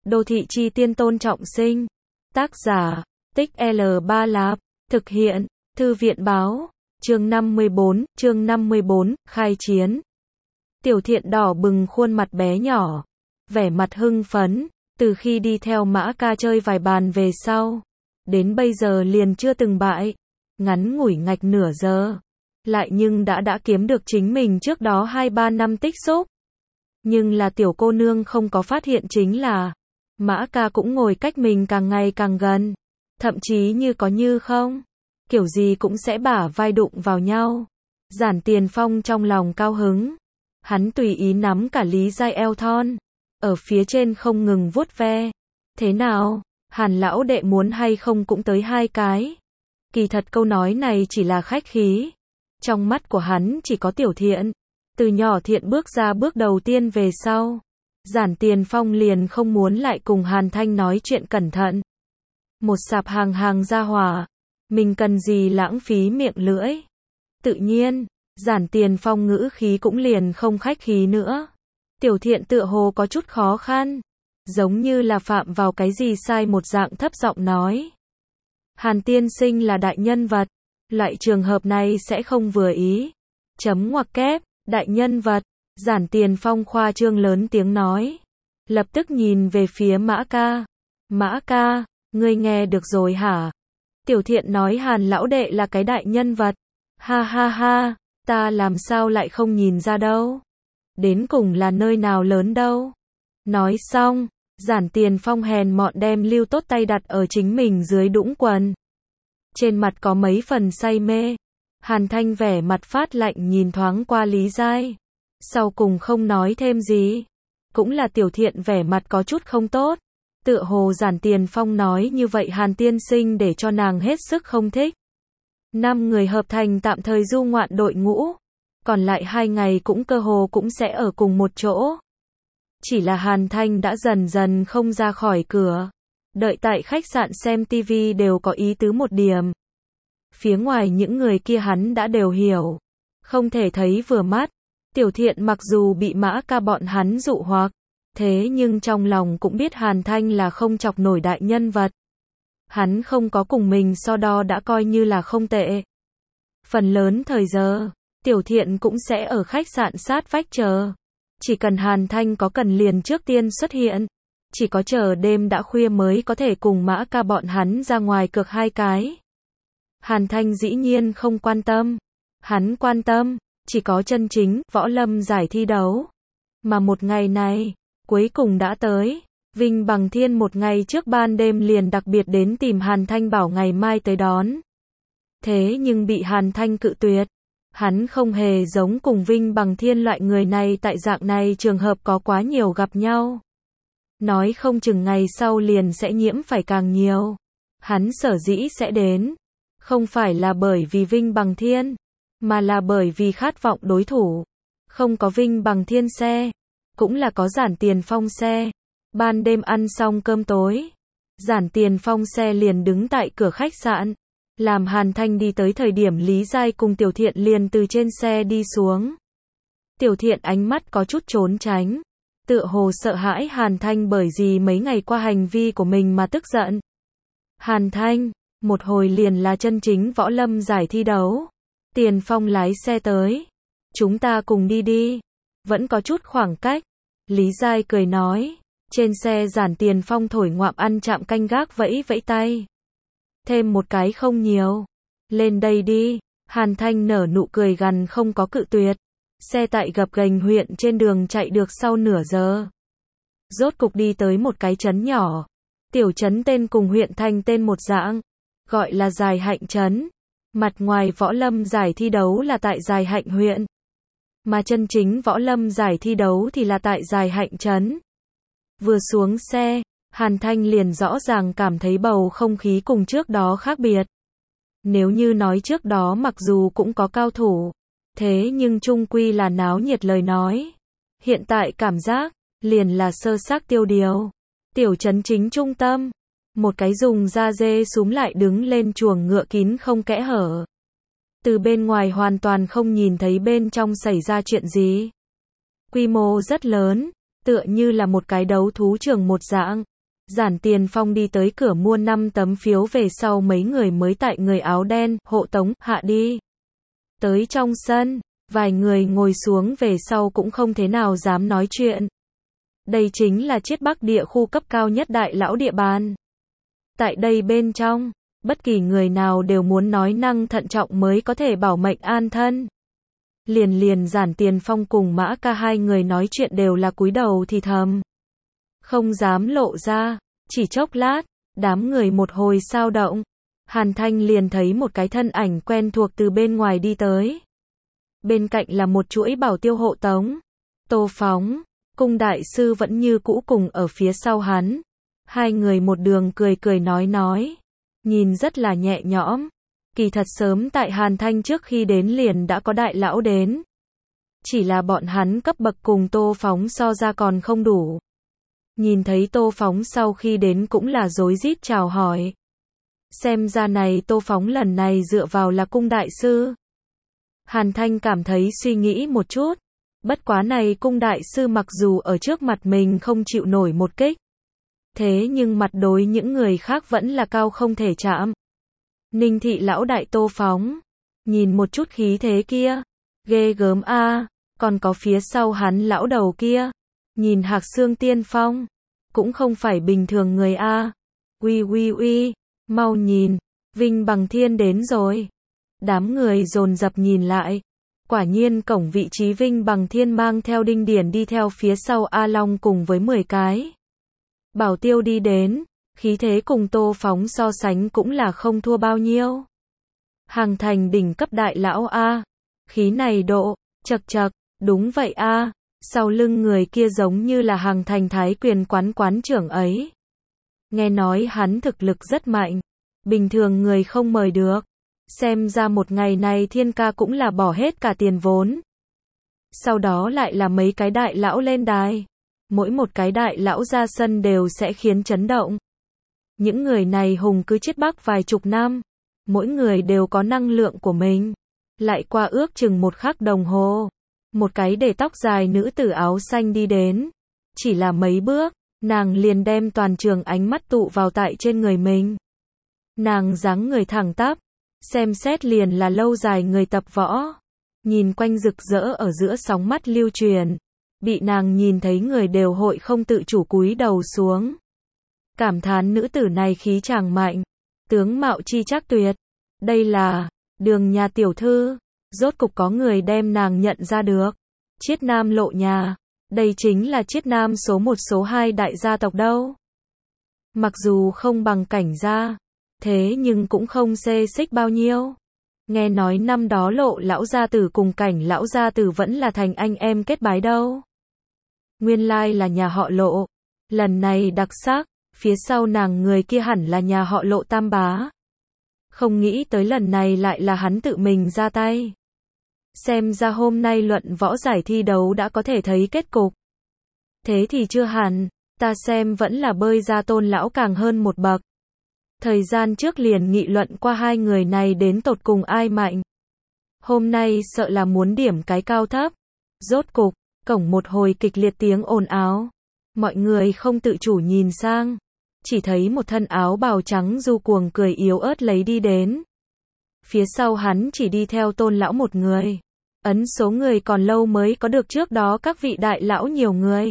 Đô thị chi tiên Tôn Trọng Sinh. Tác giả, Tích L3 Lạp. Thực hiện, Thư viện báo. Chương 54, khai chiến. Tiểu Thiện đỏ bừng khuôn mặt bé nhỏ, vẻ mặt hưng phấn, từ khi đi theo Mã Ca chơi vài bàn về sau, đến bây giờ liền chưa từng bại, ngắn ngủi ngạch nửa giờ, lại nhưng đã kiếm được chính mình trước đó 2-3 năm tích xúc. Nhưng là tiểu cô nương không có phát hiện chính là, Mã Ca cũng ngồi cách mình càng ngày càng gần, thậm chí như có như không, kiểu gì cũng sẽ bả vai đụng vào nhau. Giản Tiền Phong trong lòng cao hứng, hắn tùy ý nắm cả Lý Giai eo thon, ở phía trên không ngừng vuốt ve. Thế nào, Hàn lão đệ muốn hay không cũng tới 2 cái. Kỳ thật câu nói này chỉ là khách khí. Trong mắt của hắn chỉ có Tiểu Thiện. Từ nhỏ Thiện bước ra bước đầu tiên về sau, Giản Tiền Phong liền không muốn lại cùng Hàn Thanh nói chuyện cẩn thận. Một sạp hàng ra hỏa, mình cần gì lãng phí miệng lưỡi. Tự nhiên, Giản Tiền Phong ngữ khí cũng liền không khách khí nữa. Tiểu Thiện tựa hồ có chút khó khăn, giống như là phạm vào cái gì sai một dạng, thấp giọng nói. Hàn tiên sinh là đại nhân vật, loại trường hợp này sẽ không vừa ý. Chấm ngoặc kép, đại nhân vật. Giản Tiền Phong khoa trương lớn tiếng nói. Lập tức nhìn về phía Mã Ca. Mã Ca, ngươi nghe được rồi hả? Tiểu Thiện nói Hàn lão đệ là cái đại nhân vật. Ha ha ha, ta làm sao lại không nhìn ra đâu. Đến cùng là nơi nào lớn đâu. Nói xong, Giản Tiền Phong hèn mọn đem lưu tốt tay đặt ở chính mình dưới đũng quần. Trên mặt có mấy phần say mê. Hàn Thanh vẻ mặt phát lạnh nhìn thoáng qua Lý Giai. Sau cùng không nói thêm gì. Cũng là Tiểu Thiện vẻ mặt có chút không tốt. Tựa hồ Giản Tiền Phong nói như vậy Hàn tiên sinh để cho nàng hết sức không thích. 5 người hợp thành tạm thời du ngoạn đội ngũ. Còn lại 2 ngày cũng cơ hồ cũng sẽ ở cùng một chỗ. Chỉ là Hàn Thanh đã dần dần không ra khỏi cửa. Đợi tại khách sạn xem TV đều có ý tứ một điểm. Phía ngoài những người kia hắn đã đều hiểu. Không thể thấy vừa mắt. Tiểu Thiện mặc dù bị Mã Ca bọn hắn dụ hoặc, thế nhưng trong lòng cũng biết Hàn Thanh là không chọc nổi đại nhân vật. Hắn không có cùng mình so đo đã coi như là không tệ. Phần lớn thời giờ, Tiểu Thiện cũng sẽ ở khách sạn sát vách chờ. Chỉ cần Hàn Thanh có cần liền trước tiên xuất hiện. Chỉ có chờ đêm đã khuya mới có thể cùng Mã Ca bọn hắn ra ngoài cược 2 cái. Hàn Thanh dĩ nhiên không quan tâm. Hắn quan tâm, chỉ có chân chính võ lâm giải thi đấu. Mà một ngày này, cuối cùng đã tới. Vinh Bằng Thiên một ngày trước ban đêm liền đặc biệt đến tìm Hàn Thanh bảo ngày mai tới đón. Thế nhưng bị Hàn Thanh cự tuyệt. Hắn không hề giống cùng Vinh Bằng Thiên loại người này tại dạng này trường hợp có quá nhiều gặp nhau. Nói không chừng ngày sau liền sẽ nhiễm phải càng nhiều. Hắn sở dĩ sẽ đến, không phải là bởi vì Vinh Bằng Thiên, mà là bởi vì khát vọng đối thủ. Không có Vinh Bằng Thiên xe, cũng là có Giản Tiền Phong xe. Ban đêm ăn xong cơm tối, Giản Tiền Phong xe liền đứng tại cửa khách sạn. Làm Hàn Thanh đi tới thời điểm Lý Giai cùng Tiểu Thiện liền từ trên xe đi xuống. Tiểu Thiện ánh mắt có chút trốn tránh, tựa hồ sợ hãi Hàn Thanh bởi vì mấy ngày qua hành vi của mình mà tức giận. Hàn Thanh, một hồi liền là chân chính võ lâm giải thi đấu. Tiền Phong lái xe tới. Chúng ta cùng đi đi. Vẫn có chút khoảng cách. Lý Giai cười nói. Trên xe Giản Tiền Phong thổi ngoạm ăn chạm canh gác vẫy vẫy tay. Thêm một cái không nhiều. Lên đây đi. Hàn Thanh nở nụ cười gằn không có cự tuyệt. Xe tại gập ghềnh huyện trên đường chạy được sau nửa giờ. Rốt cục đi tới một cái trấn nhỏ. Tiểu trấn tên cùng huyện thành tên một dạng. Gọi là Dài Hạnh trấn. Mặt ngoài võ lâm giải thi đấu là tại Dài Hạnh huyện. Mà chân chính võ lâm giải thi đấu thì là tại Dài Hạnh trấn. Vừa xuống xe, Hàn Thanh liền rõ ràng cảm thấy bầu không khí cùng trước đó khác biệt. Nếu như nói trước đó mặc dù cũng có cao thủ, thế nhưng chung quy là náo nhiệt lời nói. Hiện tại cảm giác, liền là sơ xác tiêu điều. Tiểu trấn chính trung tâm, một cái dùng da dê súm lại đứng lên chuồng ngựa kín không kẽ hở. Từ bên ngoài hoàn toàn không nhìn thấy bên trong xảy ra chuyện gì. Quy mô rất lớn, tựa như là một cái đấu thú trường một dạng. Giản Tiền Phong đi tới cửa mua 5 tấm phiếu về sau mấy người mới tại người áo đen, hộ tống, hạ đi. Tới trong sân, vài người ngồi xuống về sau cũng không thế nào dám nói chuyện. Đây chính là Chiết Bắc địa khu cấp cao nhất đại lão địa bàn. Tại đây bên trong, bất kỳ người nào đều muốn nói năng thận trọng mới có thể bảo mệnh an thân. Liền Giản Tiền Phong cùng Mã Ca hai người nói chuyện đều là cúi đầu thì thầm. Không dám lộ ra, chỉ chốc lát, đám người một hồi sao động. Hàn Thanh liền thấy một cái thân ảnh quen thuộc từ bên ngoài đi tới. Bên cạnh là một chuỗi bảo tiêu hộ tống. Tô Phóng, Cung đại sư vẫn như cũ cùng ở phía sau hắn. Hai người một đường cười nói. Nhìn rất là nhẹ nhõm. Kỳ thật sớm tại Hàn Thanh trước khi đến liền đã có đại lão đến. Chỉ là bọn hắn cấp bậc cùng Tô Phóng so ra còn không đủ. Nhìn thấy Tô Phóng sau khi đến cũng là rối rít chào hỏi. Xem ra này Tô Phóng lần này dựa vào là Cung đại sư. Hàn Thanh cảm thấy suy nghĩ một chút. Bất quá này Cung đại sư mặc dù ở trước mặt mình không chịu nổi một kích. Thế nhưng mặt đối những người khác vẫn là cao không thể chạm. Ninh thị lão đại Tô Phóng. Nhìn một chút khí thế kia. Ghê gớm a. Còn có phía sau hắn lão đầu kia. Nhìn Hạc Xương Tiên Phong. Cũng không phải bình thường người a. Uy. Mau nhìn. Vinh Bằng Thiên đến rồi. Đám người dồn dập nhìn lại. Quả nhiên cổng vị trí Vinh Bằng Thiên mang theo Đinh Điển đi theo phía sau A Long cùng với 10 cái. Bảo tiêu đi đến. Khí thế cùng Tô Phóng so sánh cũng là không thua bao nhiêu. Hàng thành đỉnh cấp đại lão A. Khí này độ, chật, đúng vậy A. Sau lưng người kia giống như là Hàng thành thái quyền quán trưởng ấy. Nghe nói hắn thực lực rất mạnh. Bình thường người không mời được. Xem ra một ngày này Thiên Ca cũng là bỏ hết cả tiền vốn. Sau đó lại là mấy cái đại lão lên đài. Mỗi một cái đại lão ra sân đều sẽ khiến chấn động. Những người này hùng cứ Chiết Bắc vài chục năm. Mỗi người đều có năng lượng của mình. Lại qua ước chừng một khắc đồng hồ. Một cái để tóc dài nữ tử áo xanh đi đến. Chỉ là mấy bước, nàng liền đem toàn trường ánh mắt tụ vào tại trên người mình. Nàng dáng người thẳng tắp. Xem xét liền là lâu dài người tập võ. Nhìn quanh rực rỡ ở giữa sóng mắt lưu truyền. Bị nàng nhìn thấy người đều hội không tự chủ cúi đầu xuống. Cảm thán nữ tử này khí chàng mạnh. Tướng mạo chi chắc tuyệt. Đây là Đường nhà tiểu thư. Rốt cục có người đem nàng nhận ra được. Chiết Nam lộ nhà. Đây chính là Chiết Nam số 1 số 2 đại gia tộc đâu. Mặc dù không bằng Cảnh gia. Thế nhưng cũng không xê xích bao nhiêu. Nghe nói năm đó Lộ lão gia tử cùng Cảnh lão gia tử vẫn là thành anh em kết bái đâu. Nguyên lai là nhà họ Lộ. Lần này đặc sắc, phía sau nàng người kia hẳn là nhà họ Lộ tam bá. Không nghĩ tới lần này lại là hắn tự mình ra tay. Xem ra hôm nay luận võ giải thi đấu đã có thể thấy kết cục. Thế thì chưa hẳn, ta xem vẫn là bơi ra Tôn lão càng hơn một bậc. Thời gian trước liền nghị luận qua hai người này đến tột cùng ai mạnh. Hôm nay sợ là muốn điểm cái cao thấp. Rốt cục, cổng một hồi kịch liệt tiếng ồn ào. Mọi người không tự chủ nhìn sang. Chỉ thấy một thân áo bào trắng du cuồng cười yếu ớt lấy đi đến. Phía sau hắn chỉ đi theo Tôn lão một người. Ấn số người còn lâu mới có được trước đó các vị đại lão nhiều người.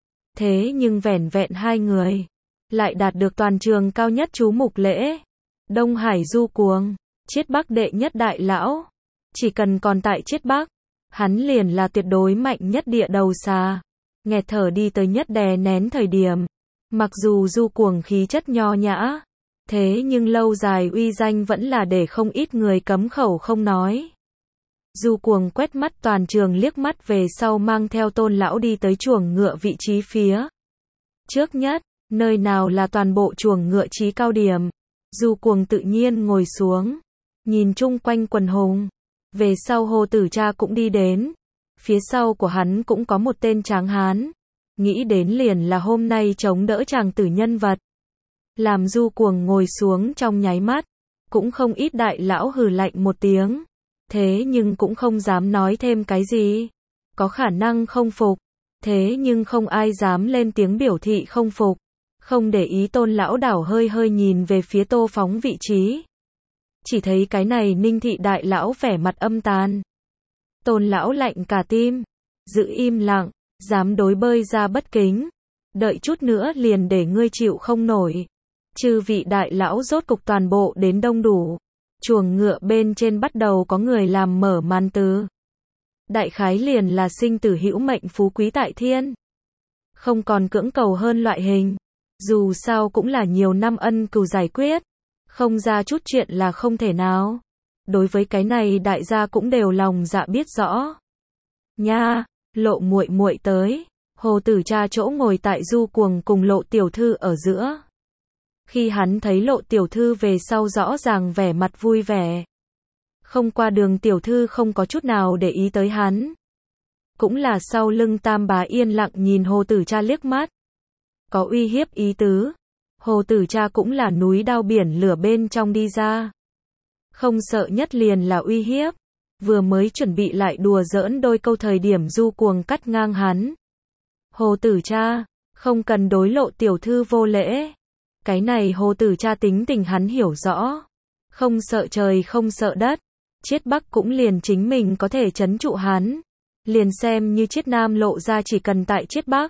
Thế nhưng vẻn vẹn hai người. Lại đạt được toàn trường cao nhất chú mục lễ. Đông Hải du cuồng. Chiết Bắc đệ nhất đại lão. Chỉ cần còn tại Chiết Bắc. Hắn liền là tuyệt đối mạnh nhất địa đầu xà. Nghẹt thở đi tới nhất đè nén thời điểm. Mặc dù du cuồng khí chất nho nhã. Thế nhưng lâu dài uy danh vẫn là để không ít người cấm khẩu không nói. Du cuồng quét mắt toàn trường liếc mắt về sau mang theo Tôn lão đi tới chuồng ngựa vị trí phía trước nhất, nơi nào là toàn bộ chuồng ngựa chí cao điểm. Du cuồng tự nhiên ngồi xuống, nhìn chung quanh quần hùng. Về sau Hồ Tử Cha cũng đi đến. Phía sau của hắn cũng có một tên tráng hán. Nghĩ đến liền là hôm nay chống đỡ chàng tử nhân vật. Làm du cuồng ngồi xuống trong nháy mắt. Cũng không ít đại lão hừ lạnh một tiếng. Thế nhưng cũng không dám nói thêm cái gì. Có khả năng không phục. Thế nhưng không ai dám lên tiếng biểu thị không phục. Không để ý Tôn lão đảo hơi hơi nhìn về phía Tô Phóng vị trí. Chỉ thấy cái này Ninh thị đại lão vẻ mặt âm tàn. Tôn lão lạnh cả tim, giữ im lặng, dám đối bơi ra bất kính. Đợi chút nữa liền để ngươi chịu không nổi. Chư vị đại lão rốt cục toàn bộ đến đông đủ. Chuồng ngựa bên trên bắt đầu có người làm mở màn từ. Đại khái liền là sinh tử hữu mệnh phú quý tại thiên. Không còn cưỡng cầu hơn loại hình. Dù sao cũng là nhiều năm ân cừu giải quyết. Không ra chút chuyện là không thể nào. Đối với cái này đại gia cũng đều lòng dạ biết rõ. Nha, Lộ muội muội tới. Hồ Tử Cha chỗ ngồi tại Du Cuồng cùng Lộ tiểu thư ở giữa. Khi hắn thấy Lộ tiểu thư về sau rõ ràng vẻ mặt vui vẻ. Không qua Đường tiểu thư không có chút nào để ý tới hắn. Cũng là sau lưng Tam bá yên lặng nhìn Hồ Tử Cha liếc mắt. Có uy hiếp ý tứ. Hồ Tử Cha cũng là núi đao biển lửa bên trong đi ra. Không sợ nhất liền là uy hiếp. Vừa mới chuẩn bị lại đùa giỡn đôi câu thời điểm Du Cuồng cắt ngang hắn. Hồ Tử Cha, không cần đối Lộ tiểu thư vô lễ. Cái này Hồ Tử Cha tính tình hắn hiểu rõ. Không sợ trời không sợ đất. Chiết Bắc cũng liền chính mình có thể trấn trụ hắn. Liền xem như Chiết Nam Lộ ra chỉ cần tại Chiết Bắc.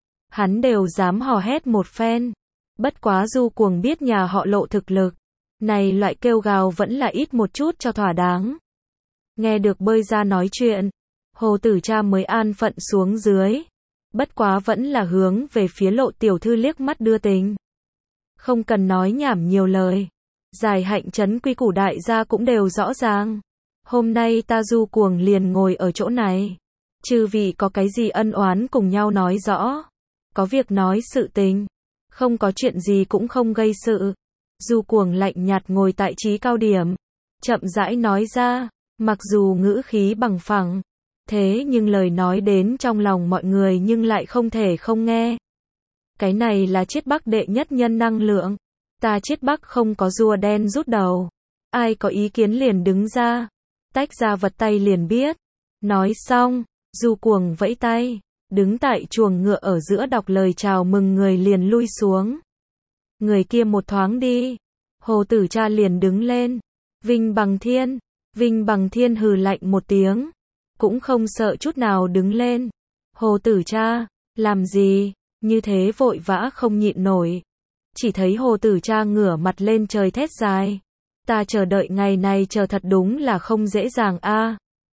Hắn đều dám hò hét một phen. Bất quá Du Cuồng biết nhà họ Lộ thực lực. Này loại kêu gào vẫn là ít một chút cho thỏa đáng. Nghe được bơi ra nói chuyện. Hồ Tử Cha mới an phận xuống dưới. Bất quá vẫn là hướng về phía Lộ tiểu thư liếc mắt đưa tình. Không cần nói nhảm nhiều lời. Giải hạnh trấn quy củ đại gia cũng đều rõ ràng. Hôm nay ta Du Cuồng liền ngồi ở chỗ này. Chư vị có cái gì ân oán cùng nhau nói rõ. Có việc nói sự tình. Không có chuyện gì cũng không gây sự. Du Cuồng lạnh nhạt ngồi tại trí cao điểm. Chậm rãi nói ra. Mặc dù ngữ khí bằng phẳng. Thế nhưng lời nói đến trong lòng mọi người nhưng lại không thể không nghe. Cái này là Chiết Bắc đệ nhất nhân năng lượng. Ta Chiết Bắc không có rùa đen rút đầu. Ai có ý kiến liền đứng ra. Tách ra vật tay liền biết. Nói xong, Du Cuồng vẫy tay. Đứng tại chuồng ngựa ở giữa đọc lời chào mừng người liền lui xuống. Người kia một thoáng đi. Hồ Tử Cha liền đứng lên. Vinh Bằng Thiên. Vinh Bằng Thiên hừ lạnh một tiếng. Cũng không sợ chút nào đứng lên. Hồ Tử Cha, làm gì? Như thế vội vã không nhịn nổi. Chỉ thấy Hồ Tử Cha ngửa mặt lên trời thét dài. Ta chờ đợi ngày này chờ thật đúng là không dễ dàng a.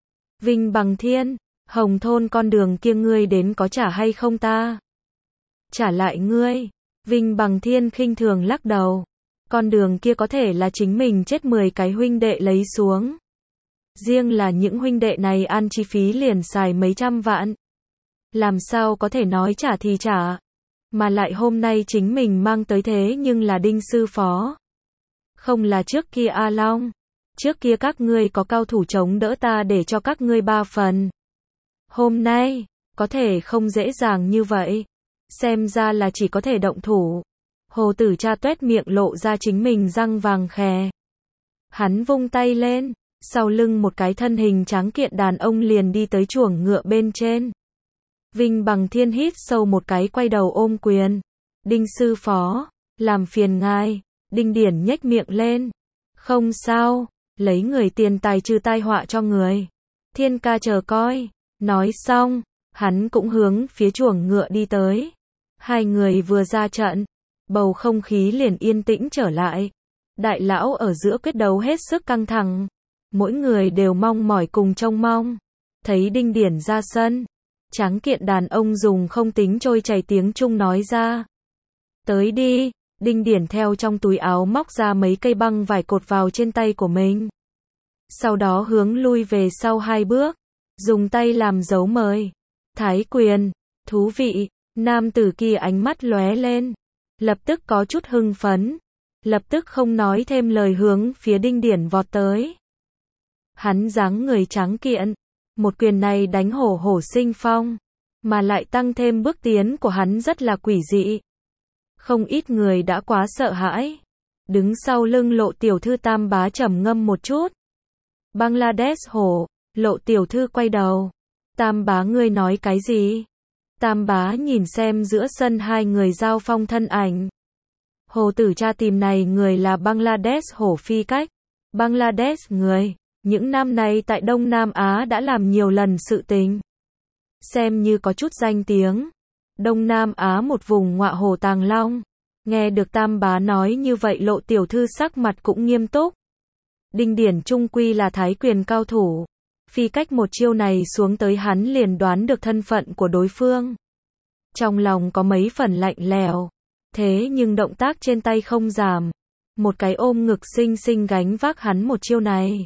Vinh Bằng Thiên, Hồng Thôn con đường kia ngươi đến có trả hay không ta? Trả lại ngươi. Vinh Bằng Thiên khinh thường lắc đầu. Con đường kia có thể là chính mình chết 10 cái huynh đệ lấy xuống. Riêng là những huynh đệ này ăn chi phí liền xài mấy trăm vạn. Làm sao có thể nói trả thì trả. Mà lại hôm nay chính mình mang tới thế nhưng là Đinh sư phó. Không là trước kia A Long. Trước kia các ngươi có cao thủ chống đỡ ta để cho các ngươi 3 phần. Hôm nay, có thể không dễ dàng như vậy. Xem ra là chỉ có thể động thủ. Hồ Tử Cha tuét miệng lộ ra chính mình răng vàng khè. Hắn vung tay lên. Sau lưng một cái thân hình tráng kiện đàn ông liền đi tới chuồng ngựa bên trên. Vinh Bằng Thiên hít sâu một cái quay đầu ôm quyền. Đinh sư phó, làm phiền ngài. Đinh Điển nhếch miệng lên. Không sao, lấy người tiền tài trừ tai họa cho người. Thiên ca chờ coi. Nói xong, hắn cũng hướng phía chuồng ngựa đi tới. Hai người vừa ra trận, bầu không khí liền yên tĩnh trở lại. Đại lão ở giữa quyết đấu hết sức căng thẳng. Mỗi người đều mong mỏi cùng trông mong. Thấy Đinh Điển ra sân, tráng kiện đàn ông dùng không tính trôi chảy tiếng Trung nói ra. Tới đi. Đinh Điển theo trong túi áo móc ra mấy cây băng vải cột vào trên tay của mình. Sau đó hướng lui về sau 2 bước. Dùng tay làm dấu mời. Thái quyền. Thú vị. Nam tử kia ánh mắt lóe lên. Lập tức có chút hưng phấn. Lập tức không nói thêm lời hướng phía Đinh Điển vọt tới. Hắn dáng người tráng kiện. Một quyền này đánh hổ hổ sinh phong. Mà lại tăng thêm bước tiến của hắn rất là quỷ dị. Không ít người đã quá sợ hãi. Đứng sau lưng Lộ tiểu thư Tam bá trầm ngâm một chút. Bangladesh hổ. Lộ tiểu thư quay đầu. Tam bá ngươi nói cái gì? Tam bá nhìn xem giữa sân hai người giao phong thân ảnh. Hồ Tử Cha tìm này người là Bangladesh Hổ Phi Cách. Bangladesh người, những năm nay tại Đông Nam Á đã làm nhiều lần sự tình. Xem như có chút danh tiếng. Đông Nam Á một vùng ngọa hổ tàng long. Nghe được Tam bá nói như vậy Lộ tiểu thư sắc mặt cũng nghiêm túc. Đinh Điển trung quy là thái quyền cao thủ. Phi Cách một chiêu này xuống tới hắn liền đoán được thân phận của đối phương. Trong lòng có mấy phần lạnh lẽo. Thế nhưng động tác trên tay không giảm. Một cái ôm ngực xinh xinh gánh vác hắn một chiêu này.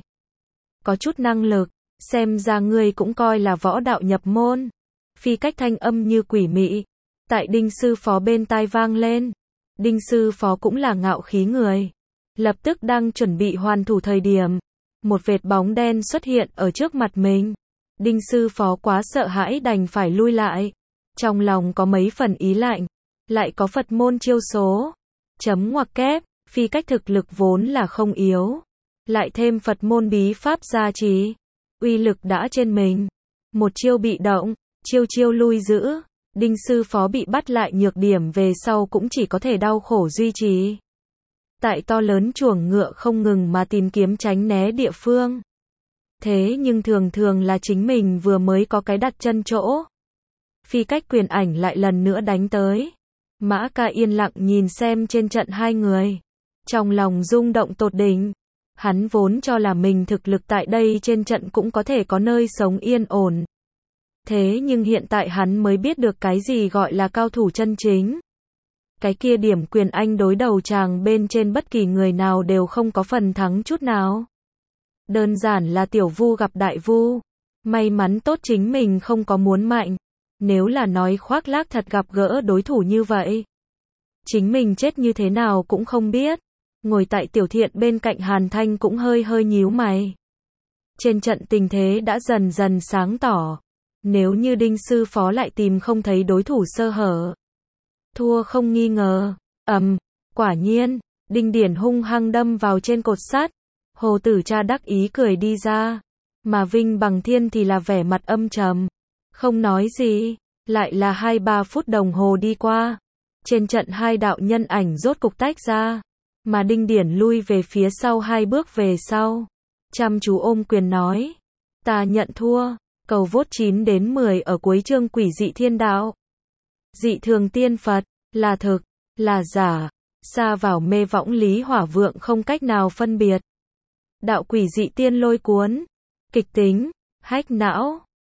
Có chút năng lực, xem ra ngươi cũng coi là võ đạo nhập môn. Phi Cách thanh âm như quỷ mị. Tại Đinh sư phó bên tai vang lên. Đinh sư phó cũng là ngạo khí người. Lập tức đang chuẩn bị hoàn thủ thời điểm. Một vệt bóng đen xuất hiện ở trước mặt mình. Đinh sư phó quá sợ hãi đành phải lui lại. Trong lòng có mấy phần ý lạnh. Lại có Phật môn chiêu số. Chấm ngoặc kép, Phi Cách thực lực vốn là không yếu. Lại thêm Phật môn bí pháp gia trì. Uy lực đã trên mình. Một chiêu bị động, chiêu lui giữ. Đinh sư phó bị bắt lại nhược điểm về sau cũng chỉ có thể đau khổ duy trì. Tại to lớn chuồng ngựa không ngừng mà tìm kiếm tránh né địa phương. Thế nhưng thường thường là chính mình vừa mới có cái đặt chân chỗ. Phi Cách quyền ảnh lại lần nữa đánh tới. Mã Ca yên lặng nhìn xem trên trận hai người. Trong lòng rung động tột đỉnh. Hắn vốn cho là mình thực lực tại đây trên trận cũng có thể có nơi sống yên ổn. Thế nhưng hiện tại hắn mới biết được cái gì gọi là cao thủ chân chính. Cái kia điểm quyền anh đối đầu chàng bên trên bất kỳ người nào đều không có phần thắng chút nào. Đơn giản là tiểu vu gặp đại vu. May mắn tốt chính mình không có muốn mạnh. Nếu là nói khoác lác thật gặp gỡ đối thủ như vậy. Chính mình chết như thế nào cũng không biết. Ngồi tại Tiểu Thiện bên cạnh Hàn Thanh cũng hơi nhíu mày. Trên trận tình thế đã dần dần sáng tỏ. Nếu như Đinh sư phó lại tìm không thấy đối thủ sơ hở. Thua không nghi ngờ. Quả nhiên, Đinh Điển hung hăng đâm vào trên cột sắt. Hồ Tử Cha đắc ý cười đi ra. Mà Vinh Bằng Thiên thì là vẻ mặt âm trầm. Không nói gì. Lại là 2-3 phút đồng hồ đi qua. Trên trận hai đạo nhân ảnh rốt cục tách ra. Mà Đinh Điển lui về phía sau 2 bước về sau. Chăm chú ôm quyền nói. Ta nhận thua. Cầu vote 9 đến 10 ở cuối chương Quỷ dị thiên đạo. Dị thường tiên Phật. Là thực. Là giả. Xa vào mê võng Lý Hỏa Vượng không cách nào phân biệt. Đạo quỷ dị tiên lôi cuốn. Kịch tính. Hách não.